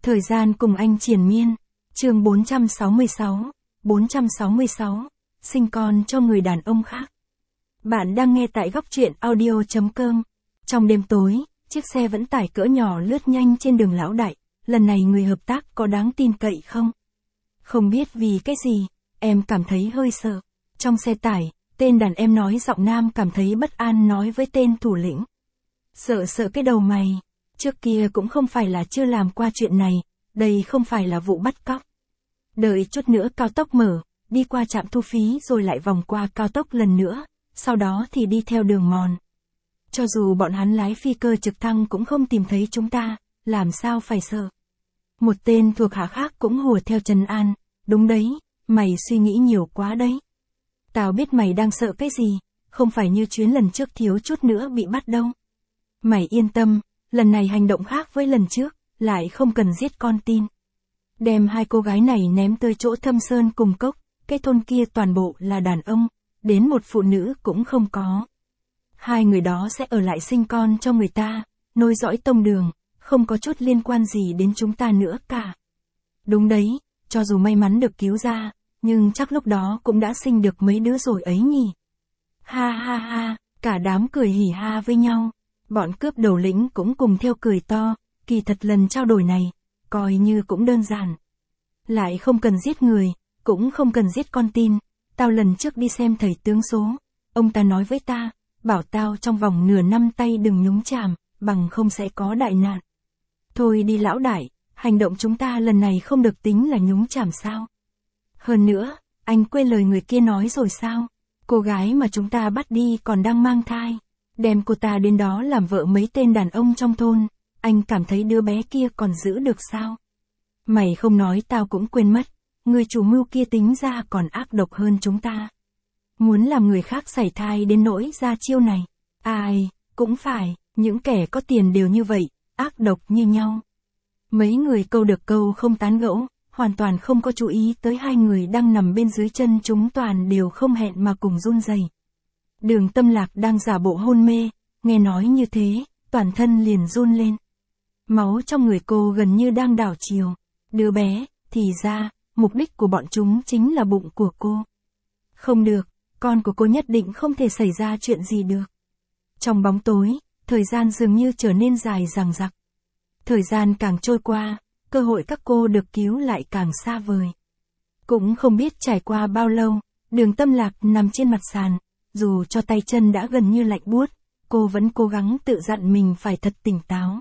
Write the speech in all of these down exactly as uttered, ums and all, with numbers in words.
Thời gian cùng anh triền miên. Chương bốn trăm sáu mươi sáu. bốn trăm sáu mươi sáu. Sinh con cho người đàn ông khác. Bạn đang nghe tại góc truyện audio chấm com. Trong đêm tối, chiếc xe vận tải cỡ nhỏ lướt nhanh trên đường Lão Đại. Lần này người hợp tác có đáng tin cậy không? Không biết vì cái gì, em cảm thấy hơi sợ. Trong xe tải, tên đàn em nói giọng nam cảm thấy bất an nói với tên thủ lĩnh. Sợ sợ cái đầu mày. Trước kia cũng không phải là chưa làm qua chuyện này, đây không phải là vụ bắt cóc. Đợi chút nữa cao tốc mở, đi qua trạm thu phí rồi lại vòng qua cao tốc lần nữa, sau đó thì đi theo đường mòn. Cho dù bọn hắn lái phi cơ trực thăng cũng không tìm thấy chúng ta, làm sao phải sợ. Một tên thuộc hạ khác cũng hùa theo trấn an, đúng đấy, mày suy nghĩ nhiều quá đấy. Tao biết mày đang sợ cái gì, không phải như chuyến lần trước thiếu chút nữa bị bắt đâu. Mày yên tâm, lần này hành động khác với lần trước, lại không cần giết con tin. Đem hai cô gái này ném tới chỗ Thâm Sơn cùng cốc, cái thôn kia toàn bộ là đàn ông, đến một phụ nữ cũng không có. Hai người đó sẽ ở lại sinh con cho người ta, nối dõi tông đường, không có chút liên quan gì đến chúng ta nữa cả. Đúng đấy, cho dù may mắn được cứu ra, nhưng chắc lúc đó cũng đã sinh được mấy đứa rồi ấy nhỉ. Ha ha ha, cả đám cười hỉ ha với nhau. Bọn cướp đầu lĩnh cũng cùng theo cười to, kỳ thật lần trao đổi này, coi như cũng đơn giản. Lại không cần giết người, cũng không cần giết con tin, tao lần trước đi xem thầy tướng số, ông ta nói với ta, bảo tao trong vòng nửa năm tay đừng nhúng chàm, bằng không sẽ có đại nạn. Thôi đi Lão Đại, hành động chúng ta lần này không được tính là nhúng chàm sao? Hơn nữa, anh quên lời người kia nói rồi sao? Cô gái mà chúng ta bắt đi còn đang mang thai. Đem cô ta đến đó làm vợ mấy tên đàn ông trong thôn, anh cảm thấy đứa bé kia còn giữ được sao? Mày không nói tao cũng quên mất, người chủ mưu kia tính ra còn ác độc hơn chúng ta. Muốn làm người khác sảy thai đến nỗi ra chiêu này. Ai, cũng phải, những kẻ có tiền đều như vậy, ác độc như nhau. Mấy người câu được câu không tán gẫu, hoàn toàn không có chú ý tới hai người đang nằm bên dưới chân chúng toàn đều không hẹn mà cùng run rẩy. Đường Tâm Lạc đang giả bộ hôn mê, nghe nói như thế, toàn thân liền run lên. Máu trong người cô gần như đang đảo chiều. Đứa bé, thì ra, mục đích của bọn chúng chính là bụng của cô. Không được, con của cô nhất định không thể xảy ra chuyện gì được. Trong bóng tối, thời gian dường như trở nên dài dằng dặc. Thời gian càng trôi qua, cơ hội các cô được cứu lại càng xa vời. Cũng không biết trải qua bao lâu, Đường Tâm Lạc nằm trên mặt sàn. Dù cho tay chân đã gần như lạnh buốt, cô vẫn cố gắng tự dặn mình phải thật tỉnh táo.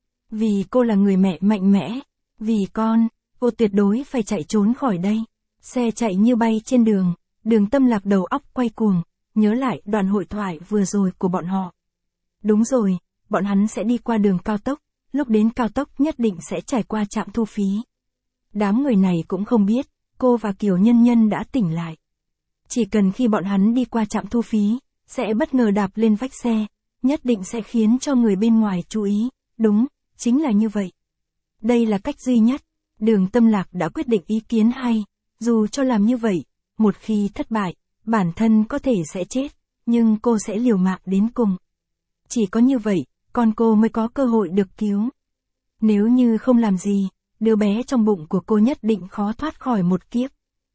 Vì cô là người mẹ mạnh mẽ, vì con, cô tuyệt đối phải chạy trốn khỏi đây. Xe chạy như bay trên đường, Đường Tâm Lạc đầu óc quay cuồng, nhớ lại đoạn hội thoại vừa rồi của bọn họ. Đúng rồi, bọn hắn sẽ đi qua đường cao tốc, lúc đến cao tốc nhất định sẽ trải qua trạm thu phí. Đám người này cũng không biết, cô và Kiều Nhân Nhân đã tỉnh lại. Chỉ cần khi bọn hắn đi qua trạm thu phí, sẽ bất ngờ đạp lên vách xe, nhất định sẽ khiến cho người bên ngoài chú ý, đúng, chính là như vậy. Đây là cách duy nhất, Đường Tâm Lạc đã quyết định ý kiến hay, dù cho làm như vậy, một khi thất bại, bản thân có thể sẽ chết, nhưng cô sẽ liều mạng đến cùng. Chỉ có như vậy, con cô mới có cơ hội được cứu. Nếu như không làm gì, đứa bé trong bụng của cô nhất định khó thoát khỏi một kiếp.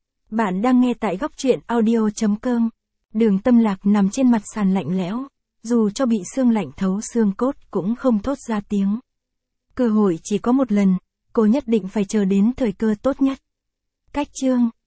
Bạn đang nghe tại góc truyện audio chấm com. Đường Tâm Lạc nằm trên mặt sàn lạnh lẽo, dù cho bị xương lạnh thấu xương cốt cũng không thốt ra tiếng. Cơ hội chỉ có một lần, cô nhất định phải chờ đến thời cơ tốt nhất. Cách chương